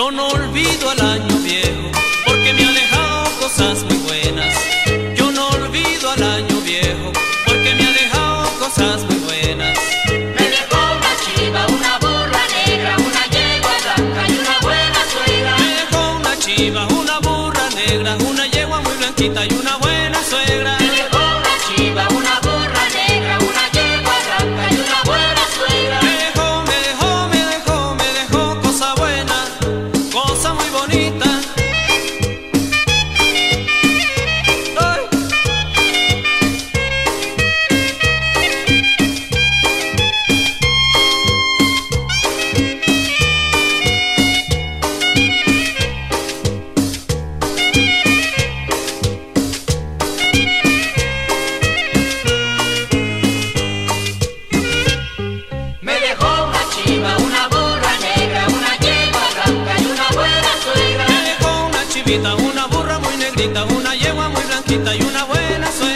Yo no olvido al año viejo, porque me ha dejado cosas muy buenas. Yo no olvido al año viejo, porque me ha dejado cosas muy buenas. Me dejó una chiva, una burra negra, una yegua blanca y una buena suegra. Me dejó una chiva, una burra negra, una yegua muy blanquita y una buena suegra. Me dejó una chiva, una burra negra, una yegua blanca y una buena suegra. Me dejó cosa buena, cosa muy bonita. ¡Ay! Me dejó una chiva, una burra negra, una yegua blanca y una buena suegra. Me dejó una chivita, una burra muy negrita, una yegua muy blanquita y una buena suegra.